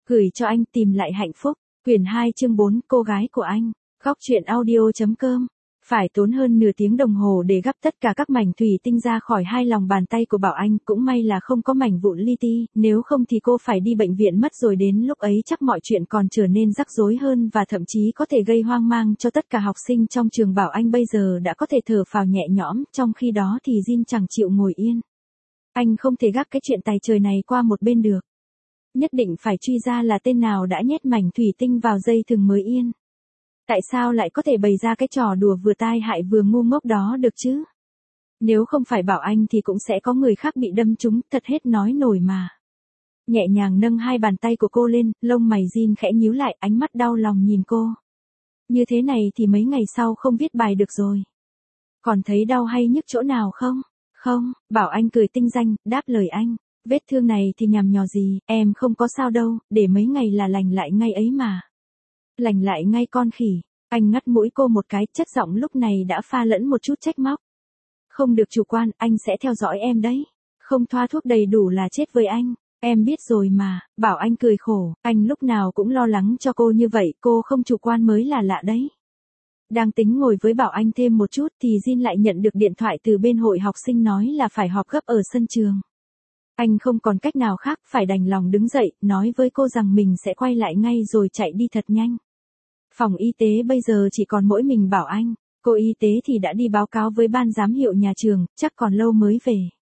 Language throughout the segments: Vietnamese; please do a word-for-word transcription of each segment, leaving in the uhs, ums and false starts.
Gửi cho anh tìm lại hạnh phúc. Quyển hai chương bốn, cô gái của anh. Góc truyện audio.com. Phải tốn hơn nửa tiếng đồng hồ để gắp tất cả các mảnh thủy tinh ra khỏi hai lòng bàn tay của Bảo Anh, cũng may là không có mảnh vụn li ti, nếu không thì cô phải đi bệnh viện mất rồi, đến lúc ấy chắc mọi chuyện còn trở nên rắc rối hơn và thậm chí có thể gây hoang mang cho tất cả học sinh trong trường. Bảo Anh bây giờ đã có thể thở phào nhẹ nhõm, trong khi đó thì Jin chẳng chịu ngồi yên. Anh không thể gác cái chuyện tài trời này qua một bên được. Nhất định phải truy ra là tên nào đã nhét mảnh thủy tinh vào dây thừng mới yên. Tại sao lại có thể bày ra cái trò đùa vừa tai hại vừa ngu ngốc đó được chứ? Nếu không phải Bảo Anh thì cũng sẽ có người khác bị đâm trúng, thật hết nói nổi mà. Nhẹ nhàng nâng hai bàn tay của cô lên, lông mày Jin khẽ nhíu lại, ánh mắt đau lòng nhìn cô. Như thế này thì mấy ngày sau không viết bài được rồi. Còn thấy đau hay nhức chỗ nào không? Không, Bảo Anh cười tinh danh, đáp lời anh. Vết thương này thì nhằm nhò gì, em không có sao đâu, để mấy ngày là lành lại ngay ấy mà. Lành lại ngay con khỉ. Anh ngắt mũi cô một cái, chất giọng lúc này đã pha lẫn một chút trách móc. Không được chủ quan, anh sẽ theo dõi em đấy. Không thoa thuốc đầy đủ là chết với anh. Em biết rồi mà. Bảo Anh cười khổ, anh lúc nào cũng lo lắng cho cô như vậy, cô không chủ quan mới là lạ đấy. Đang tính ngồi với Bảo Anh thêm một chút thì Jin lại nhận được điện thoại từ bên hội học sinh nói là phải họp gấp ở sân trường. Anh không còn cách nào khác, phải đành lòng đứng dậy, nói với cô rằng mình sẽ quay lại ngay rồi chạy đi thật nhanh. Phòng y tế bây giờ chỉ còn mỗi mình Bảo Anh, cô y tế thì đã đi báo cáo với ban giám hiệu nhà trường, chắc còn lâu mới về.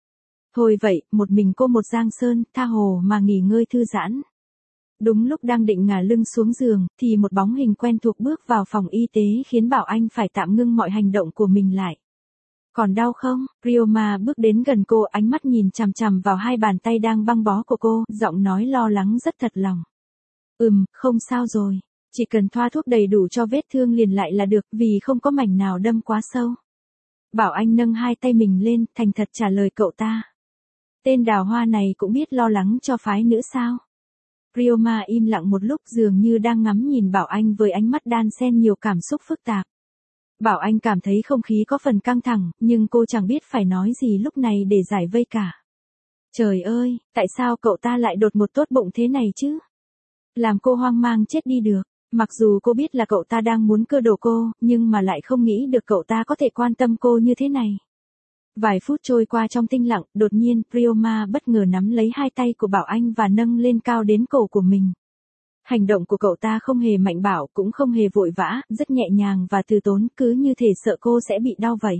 Thôi vậy, một mình cô một giang sơn, tha hồ mà nghỉ ngơi thư giãn. Đúng lúc đang định ngả lưng xuống giường, thì một bóng hình quen thuộc bước vào phòng y tế khiến Bảo Anh phải tạm ngưng mọi hành động của mình lại. Còn đau không? Ryoma bước đến gần cô, ánh mắt nhìn chằm chằm vào hai bàn tay đang băng bó của cô, giọng nói lo lắng rất thật lòng. Ừm, không sao rồi. Chỉ cần thoa thuốc đầy đủ cho vết thương liền lại là được, vì không có mảnh nào đâm quá sâu. Bảo Anh nâng hai tay mình lên, thành thật trả lời cậu ta. Tên đào hoa này cũng biết lo lắng cho phái nữ sao? Ryoma im lặng một lúc, dường như đang ngắm nhìn Bảo Anh với ánh mắt đan xen nhiều cảm xúc phức tạp. Bảo Anh cảm thấy không khí có phần căng thẳng, nhưng cô chẳng biết phải nói gì lúc này để giải vây cả. Trời ơi, tại sao cậu ta lại đột ngột tốt bụng thế này chứ? Làm cô hoang mang chết đi được. Mặc dù cô biết là cậu ta đang muốn cưa đổ cô, nhưng mà lại không nghĩ được cậu ta có thể quan tâm cô như thế này. Vài phút trôi qua trong tĩnh lặng, đột nhiên, Ryoma bất ngờ nắm lấy hai tay của Bảo Anh và nâng lên cao đến cổ của mình. Hành động của cậu ta không hề mạnh bạo, cũng không hề vội vã, rất nhẹ nhàng và từ tốn, cứ như thể sợ cô sẽ bị đau vậy.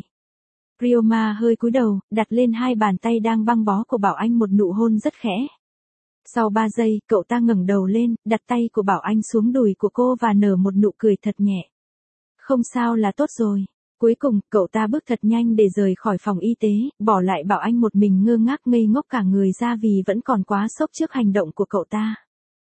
Ryoma hơi cúi đầu, đặt lên hai bàn tay đang băng bó của Bảo Anh một nụ hôn rất khẽ. Sau ba giây, cậu ta ngẩng đầu lên, đặt tay của Bảo Anh xuống đùi của cô và nở một nụ cười thật nhẹ. Không sao là tốt rồi. Cuối cùng, cậu ta bước thật nhanh để rời khỏi phòng y tế, bỏ lại Bảo Anh một mình ngơ ngác ngây ngốc cả người ra vì vẫn còn quá sốc trước hành động của cậu ta.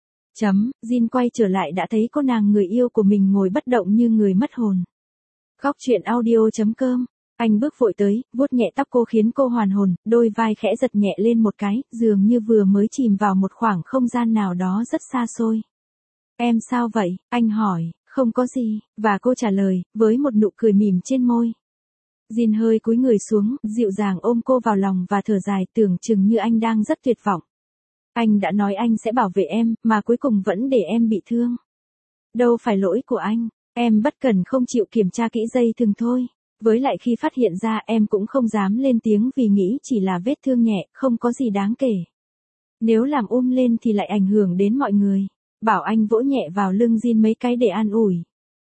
Chấm, Jin quay trở lại đã thấy cô nàng người yêu của mình ngồi bất động như người mất hồn. Góc truyện audio.com. Anh bước vội tới, vuốt nhẹ tóc cô khiến cô hoàn hồn, đôi vai khẽ giật nhẹ lên một cái, dường như vừa mới chìm vào một khoảng không gian nào đó rất xa xôi. Em sao vậy? Anh hỏi. Không có gì, và cô trả lời, với một nụ cười mỉm trên môi. Jin hơi cúi người xuống, dịu dàng ôm cô vào lòng và thở dài, tưởng chừng như anh đang rất tuyệt vọng. Anh đã nói anh sẽ bảo vệ em, mà cuối cùng vẫn để em bị thương. Đâu phải lỗi của anh, em bất cẩn không chịu kiểm tra kỹ dây thừng thôi. Với lại khi phát hiện ra em cũng không dám lên tiếng vì nghĩ chỉ là vết thương nhẹ, không có gì đáng kể. Nếu làm um lên thì lại ảnh hưởng đến mọi người. Bảo Anh vỗ nhẹ vào lưng Jin mấy cái để an ủi.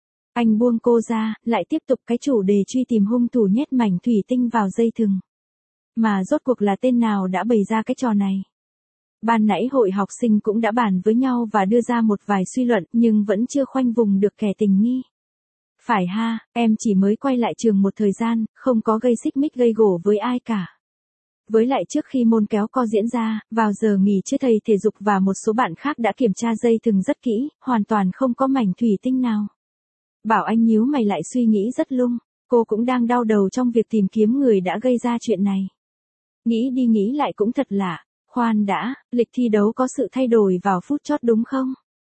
Anh buông cô ra, lại tiếp tục cái chủ đề truy tìm hung thủ nhét mảnh thủy tinh vào dây thừng. Mà rốt cuộc là tên nào đã bày ra cái trò này? Ban nãy hội học sinh cũng đã bàn với nhau và đưa ra một vài suy luận, nhưng vẫn chưa khoanh vùng được kẻ tình nghi. Phải ha, em chỉ mới quay lại trường một thời gian, không có gây xích mích gây gổ với ai cả. Với lại trước khi môn kéo co diễn ra, vào giờ nghỉ trưa thầy thể dục và một số bạn khác đã kiểm tra dây thừng rất kỹ, hoàn toàn không có mảnh thủy tinh nào. Bảo Anh nhíu mày lại suy nghĩ rất lung, cô cũng đang đau đầu trong việc tìm kiếm người đã gây ra chuyện này. Nghĩ đi nghĩ lại cũng thật lạ, khoan đã, lịch thi đấu có sự thay đổi vào phút chót đúng không?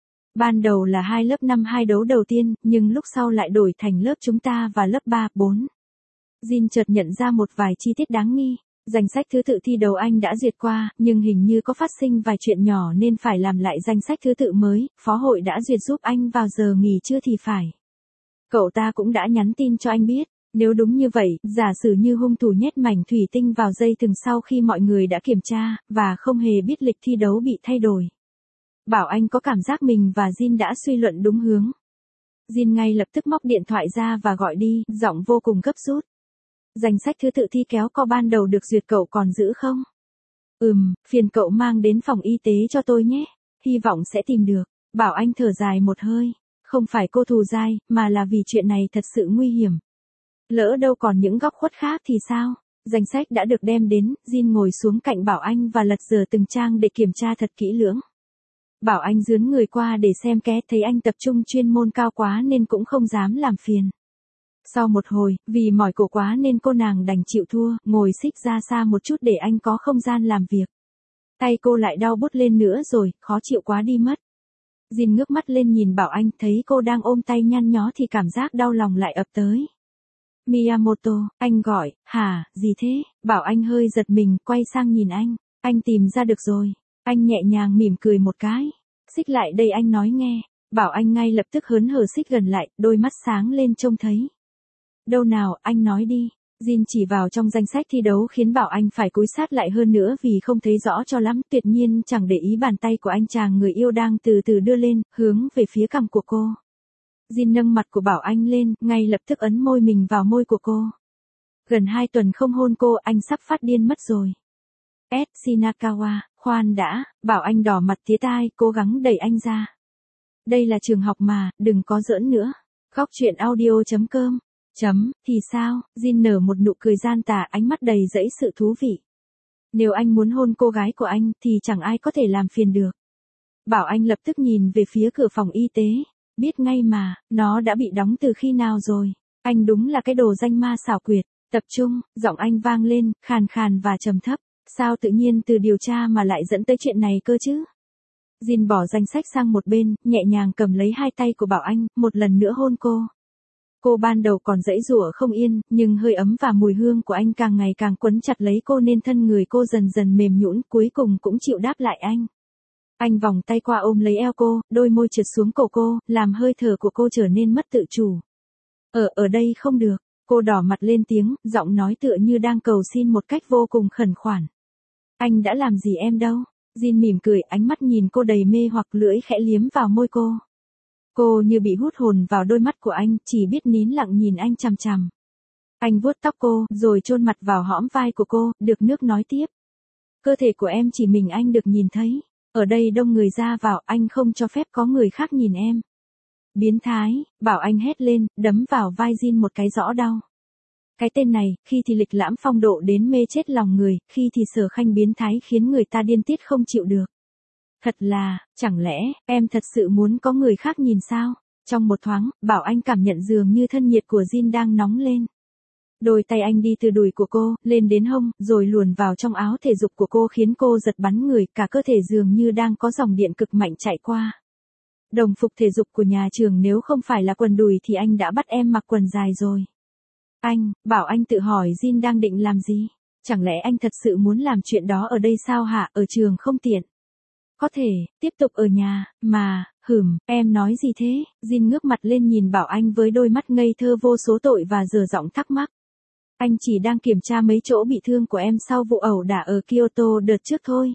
Ban đầu là hai lớp năm hai đấu đầu tiên, nhưng lúc sau lại đổi thành lớp chúng ta và lớp ba, bốn. Jin chợt nhận ra một vài chi tiết đáng nghi. Danh sách thứ tự thi đấu anh đã duyệt qua, nhưng hình như có phát sinh vài chuyện nhỏ nên phải làm lại danh sách thứ tự mới, phó hội đã duyệt giúp anh vào giờ nghỉ trưa thì phải. Cậu ta cũng đã nhắn tin cho anh biết, nếu đúng như vậy, giả sử như hung thủ nhét mảnh thủy tinh vào dây thừng sau khi mọi người đã kiểm tra, và không hề biết lịch thi đấu bị thay đổi. Bảo Anh có cảm giác mình và Jin đã suy luận đúng hướng. Jin ngay lập tức móc điện thoại ra và gọi đi, giọng vô cùng gấp rút. Danh sách thứ tự thi kéo co ban đầu được duyệt cậu còn giữ không? Ừm, phiền cậu mang đến phòng y tế cho tôi nhé, hy vọng sẽ tìm được. Bảo Anh thở dài một hơi, không phải cô thù dai, mà là vì chuyện này thật sự nguy hiểm. Lỡ đâu còn những góc khuất khác thì sao? Danh sách đã được đem đến, Jin ngồi xuống cạnh Bảo Anh và lật dở từng trang để kiểm tra thật kỹ lưỡng. Bảo Anh dướn người qua để xem ké, thấy anh tập trung chuyên môn cao quá nên cũng không dám làm phiền. Sau một hồi, vì mỏi cổ quá nên cô nàng đành chịu thua, ngồi xích ra xa một chút để anh có không gian làm việc. Tay cô lại đau bút lên nữa rồi, khó chịu quá đi mất. Jin ngước mắt lên nhìn Bảo Anh, thấy cô đang ôm tay nhăn nhó thì cảm giác đau lòng lại ập tới. Miyamoto, anh gọi, hả, gì thế? Bảo Anh hơi giật mình, quay sang nhìn anh, anh tìm ra được rồi. Anh nhẹ nhàng mỉm cười một cái. Xích lại đây anh nói nghe. Bảo Anh ngay lập tức hớn hở xích gần lại, đôi mắt sáng lên trông thấy. Đâu nào, anh nói đi. Jin chỉ vào trong danh sách thi đấu khiến Bảo Anh phải cúi sát lại hơn nữa vì không thấy rõ cho lắm, tuyệt nhiên chẳng để ý bàn tay của anh chàng người yêu đang từ từ đưa lên, hướng về phía cằm của cô. Jin nâng mặt của Bảo Anh lên, ngay lập tức ấn môi mình vào môi của cô. Gần hai tuần không hôn cô, anh sắp phát điên mất rồi. S. Shinakawa, khoan đã, Bảo Anh đỏ mặt tía tai, cố gắng đẩy anh ra. Đây là trường học mà, đừng có giỡn nữa. Góc truyện audio chấm com. Chấm, thì sao? Jin nở một nụ cười gian tà, ánh mắt đầy dẫy sự thú vị. Nếu anh muốn hôn cô gái của anh, thì chẳng ai có thể làm phiền được. Bảo Anh lập tức nhìn về phía cửa phòng y tế. Biết ngay mà, nó đã bị đóng từ khi nào rồi. Anh đúng là cái đồ danh ma xảo quyệt. Tập trung, giọng anh vang lên, khàn khàn và trầm thấp. Sao tự nhiên từ điều tra mà lại dẫn tới chuyện này cơ chứ? Jin bỏ danh sách sang một bên, nhẹ nhàng cầm lấy hai tay của Bảo Anh, một lần nữa hôn cô. Cô ban đầu còn giãy giụa không yên, nhưng hơi ấm và mùi hương của anh càng ngày càng quấn chặt lấy cô nên thân người cô dần dần mềm nhũn, cuối cùng cũng chịu đáp lại anh. Anh vòng tay qua ôm lấy eo cô, đôi môi trượt xuống cổ cô, làm hơi thở của cô trở nên mất tự chủ. Ở ở đây không được, cô đỏ mặt lên tiếng, giọng nói tựa như đang cầu xin một cách vô cùng khẩn khoản. Anh đã làm gì em đâu? Jin mỉm cười, ánh mắt nhìn cô đầy mê hoặc, lưỡi khẽ liếm vào môi cô. Cô như bị hút hồn vào đôi mắt của anh, chỉ biết nín lặng nhìn anh chằm chằm. Anh vuốt tóc cô, rồi chôn mặt vào hõm vai của cô, được nước nói tiếp. Cơ thể của em chỉ mình anh được nhìn thấy. Ở đây đông người ra vào, anh không cho phép có người khác nhìn em. Biến thái, Bảo Anh hét lên, đấm vào vai Jin một cái rõ đau. Cái tên này, khi thì lịch lãm phong độ đến mê chết lòng người, khi thì sở khanh biến thái khiến người ta điên tiết không chịu được. Thật là, chẳng lẽ, em thật sự muốn có người khác nhìn sao? Trong một thoáng, Bảo Anh cảm nhận dường như thân nhiệt của Jin đang nóng lên. Đôi tay anh đi từ đùi của cô, lên đến hông, rồi luồn vào trong áo thể dục của cô khiến cô giật bắn người, cả cơ thể dường như đang có dòng điện cực mạnh chạy qua. Đồng phục thể dục của nhà trường nếu không phải là quần đùi thì anh đã bắt em mặc quần dài rồi. Anh, Bảo Anh tự hỏi Jin đang định làm gì? Chẳng lẽ anh thật sự muốn làm chuyện đó ở đây sao hả? Ở trường không tiện. Có thể, tiếp tục ở nhà, mà, hửm, em nói gì thế? Jin ngước mặt lên nhìn Bảo Anh với đôi mắt ngây thơ vô số tội và dở giọng thắc mắc. Anh chỉ đang kiểm tra mấy chỗ bị thương của em sau vụ ẩu đả ở Kyoto đợt trước thôi.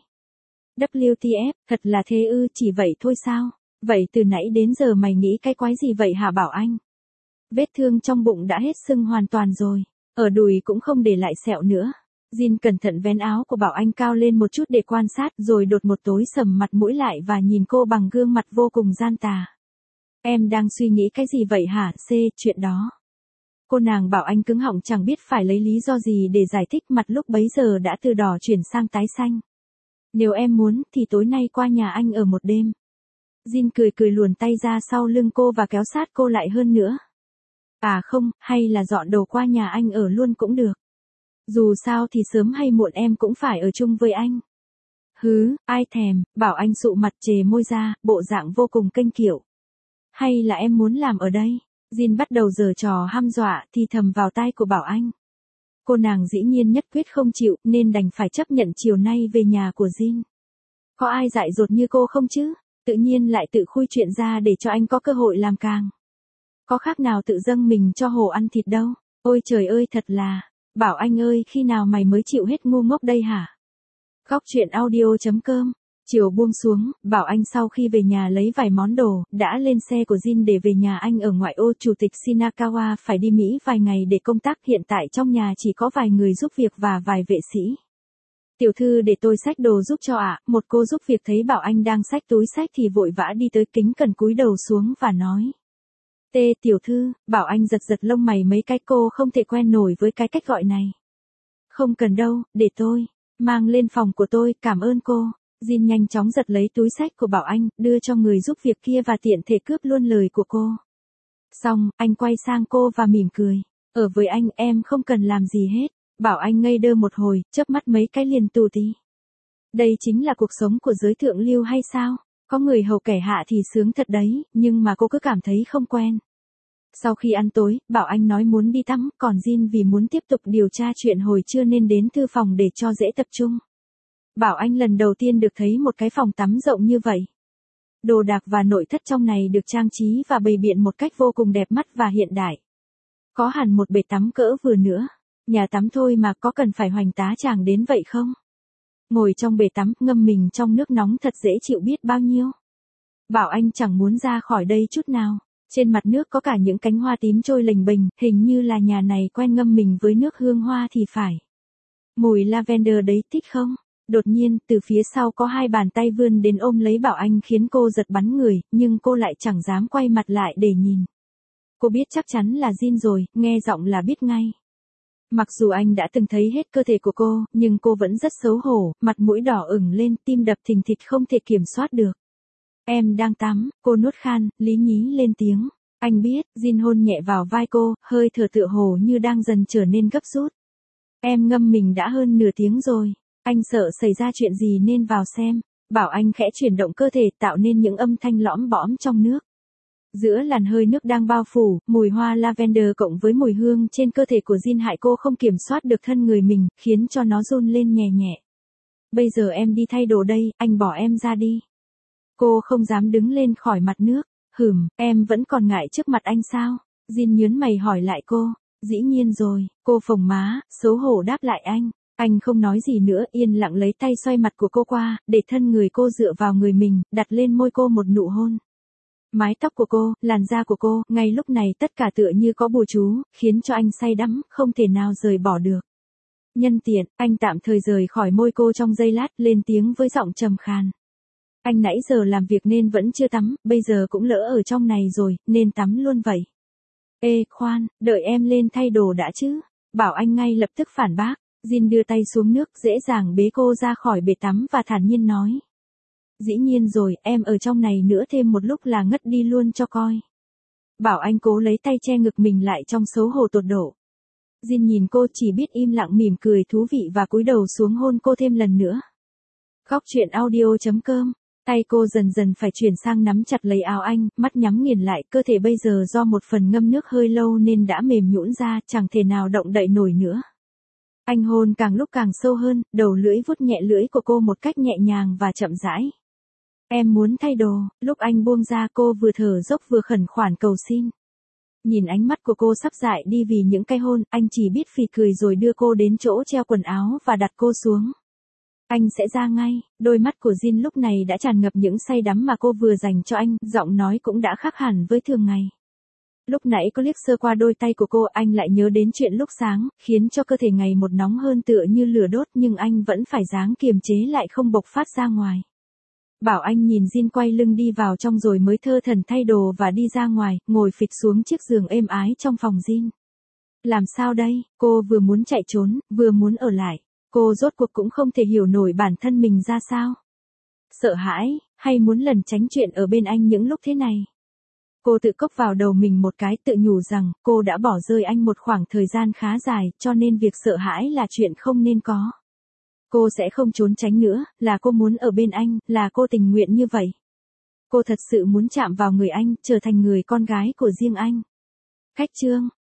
W T F, thật là thế ư, chỉ vậy thôi sao? Vậy từ nãy đến giờ mày nghĩ cái quái gì vậy hả Bảo Anh? Vết thương trong bụng đã hết sưng hoàn toàn rồi, ở đùi cũng không để lại sẹo nữa. Jin cẩn thận vén áo của Bảo Anh cao lên một chút để quan sát, rồi đột một tối sầm mặt mũi lại và nhìn cô bằng gương mặt vô cùng gian tà. Em đang suy nghĩ cái gì vậy hả? C, chuyện đó. Cô nàng Bảo Anh cứng họng chẳng biết phải lấy lý do gì để giải thích, mặt lúc bấy giờ đã từ đỏ chuyển sang tái xanh. Nếu em muốn, thì tối nay qua nhà anh ở một đêm. Jin cười cười luồn tay ra sau lưng cô và kéo sát cô lại hơn nữa. À không, hay là dọn đồ qua nhà anh ở luôn cũng được. Dù sao thì sớm hay muộn em cũng phải ở chung với anh. Hứ, ai thèm, Bảo Anh sụ mặt chề môi ra, bộ dạng vô cùng kênh kiệu. Hay là em muốn làm ở đây? Jin bắt đầu giở trò hăm dọa thì thầm vào tai của Bảo Anh. Cô nàng dĩ nhiên nhất quyết không chịu, nên đành phải chấp nhận chiều nay về nhà của Jin. Có ai dại dột như cô không chứ? Tự nhiên lại tự khui chuyện ra để cho anh có cơ hội làm càng. Có khác nào tự dâng mình cho hổ ăn thịt đâu. Ôi trời ơi thật là, Bảo Anh ơi khi nào mày mới chịu hết ngu ngốc đây hả? Góc truyện audio chấm com. Chiều buông xuống, Bảo Anh sau khi về nhà lấy vài món đồ, đã lên xe của Jin để về nhà anh ở ngoại ô. Chủ tịch Shinakawa phải đi Mỹ vài ngày để công tác, hiện tại trong nhà chỉ có vài người giúp việc và vài vệ sĩ. Tiểu thư để tôi xách đồ giúp cho ạ. Một cô giúp việc thấy Bảo Anh đang xách túi xách thì vội vã đi tới kính cẩn cúi đầu xuống và nói. Tê tiểu thư, Bảo Anh giật giật lông mày mấy cái, cô không thể quen nổi với cái cách gọi này. Không cần đâu, để tôi mang lên phòng của tôi, cảm ơn cô. Jin nhanh chóng giật lấy túi xách của Bảo Anh, đưa cho người giúp việc kia và tiện thể cướp luôn lời của cô. Xong, anh quay sang cô và mỉm cười. Ở với anh em không cần làm gì hết. Bảo Anh ngây đơ một hồi, chớp mắt mấy cái liền tù tí. Đây chính là cuộc sống của giới thượng lưu hay sao? Có người hầu kẻ hạ thì sướng thật đấy, nhưng mà cô cứ cảm thấy không quen. Sau khi ăn tối, Bảo Anh nói muốn đi tắm, còn Jin vì muốn tiếp tục điều tra chuyện hồi trưa nên đến thư phòng để cho dễ tập trung. Bảo Anh lần đầu tiên được thấy một cái phòng tắm rộng như vậy. Đồ đạc và nội thất trong này được trang trí và bày biện một cách vô cùng đẹp mắt và hiện đại. Có hẳn một bể tắm cỡ vừa nữa. Nhà tắm thôi mà có cần phải hoành tá tràng đến vậy không? Ngồi trong bể tắm, ngâm mình trong nước nóng thật dễ chịu biết bao nhiêu. Bảo Anh chẳng muốn ra khỏi đây chút nào. Trên mặt nước có cả những cánh hoa tím trôi lềnh bềnh, hình như là nhà này quen ngâm mình với nước hương hoa thì phải. Mùi lavender đấy thích không? Đột nhiên, từ phía sau có hai bàn tay vươn đến ôm lấy Bảo Anh khiến cô giật bắn người, nhưng cô lại chẳng dám quay mặt lại để nhìn. Cô biết chắc chắn là Jin rồi, nghe giọng là biết ngay. Mặc dù anh đã từng thấy hết cơ thể của cô, nhưng cô vẫn rất xấu hổ, mặt mũi đỏ ửng lên, tim đập thình thịch không thể kiểm soát được. Em đang tắm, cô nuốt khan, lý nhí lên tiếng. Anh biết, Jin hôn nhẹ vào vai cô, hơi thở tựa hồ như đang dần trở nên gấp rút. Em ngâm mình đã hơn nửa tiếng rồi. Anh sợ xảy ra chuyện gì nên vào xem. Bảo Anh khẽ chuyển động cơ thể tạo nên những âm thanh lõm bõm trong nước. Giữa làn hơi nước đang bao phủ, mùi hoa lavender cộng với mùi hương trên cơ thể của Jin hại cô không kiểm soát được thân người mình, khiến cho nó run lên nhẹ nhẹ. Bây giờ em đi thay đồ đây, anh bỏ em ra đi. Cô không dám đứng lên khỏi mặt nước. Hửm, em vẫn còn ngại trước mặt anh sao? Jin nhớn mày hỏi lại cô. Dĩ nhiên rồi, cô phồng má, xấu hổ đáp lại anh. Anh không nói gì nữa, yên lặng lấy tay xoay mặt của cô qua, để thân người cô dựa vào người mình, đặt lên môi cô một nụ hôn. Mái tóc của cô, làn da của cô, ngay lúc này tất cả tựa như có bùa chú, khiến cho anh say đắm, không thể nào rời bỏ được. Nhân tiện, anh tạm thời rời khỏi môi cô trong giây lát, lên tiếng với giọng trầm khàn. Anh nãy giờ làm việc nên vẫn chưa tắm, bây giờ cũng lỡ ở trong này rồi, nên tắm luôn vậy. Ê, khoan, đợi em lên thay đồ đã chứ. Bảo Anh ngay lập tức phản bác. Jin đưa tay xuống nước, dễ dàng bế cô ra khỏi bể tắm và thản nhiên nói. Dĩ nhiên rồi, em ở trong này nữa thêm một lúc là ngất đi luôn cho coi. Bảo Anh cố lấy tay che ngực mình lại trong xấu hổ tột độ. Jin nhìn cô chỉ biết im lặng mỉm cười thú vị và cúi đầu xuống hôn cô thêm lần nữa. Góc truyện audio chấm com. Tay cô dần dần phải chuyển sang nắm chặt lấy áo anh, mắt nhắm nghiền lại, cơ thể bây giờ do một phần ngâm nước hơi lâu nên đã mềm nhũn ra, chẳng thể nào động đậy nổi nữa. Anh hôn càng lúc càng sâu hơn, đầu lưỡi vuốt nhẹ lưỡi của cô một cách nhẹ nhàng và chậm rãi. Em muốn thay đồ, lúc anh buông ra cô vừa thở dốc vừa khẩn khoản cầu xin. Nhìn ánh mắt của cô sắp dại đi vì những cái hôn, anh chỉ biết phì cười rồi đưa cô đến chỗ treo quần áo và đặt cô xuống. Anh sẽ ra ngay, đôi mắt của Jin lúc này đã tràn ngập những say đắm mà cô vừa dành cho anh, giọng nói cũng đã khác hẳn với thường ngày. Lúc nãy có liếc sơ qua đôi tay của cô, anh lại nhớ đến chuyện lúc sáng, khiến cho cơ thể ngày một nóng hơn tựa như lửa đốt, nhưng anh vẫn phải ráng kiềm chế lại không bộc phát ra ngoài. Bảo Anh nhìn Jin quay lưng đi vào trong rồi mới thơ thẩn thay đồ và đi ra ngoài, ngồi phịch xuống chiếc giường êm ái trong phòng Jin. Làm sao đây, cô vừa muốn chạy trốn, vừa muốn ở lại. Cô rốt cuộc cũng không thể hiểu nổi bản thân mình ra sao. Sợ hãi, hay muốn lẩn tránh chuyện ở bên anh những lúc thế này. Cô tự cốc vào đầu mình một cái, tự nhủ rằng cô đã bỏ rơi anh một khoảng thời gian khá dài, cho nên việc sợ hãi là chuyện không nên có. Cô sẽ không trốn tránh nữa, là cô muốn ở bên anh, là cô tình nguyện như vậy. Cô thật sự muốn chạm vào người anh, trở thành người con gái của riêng anh. Khách chương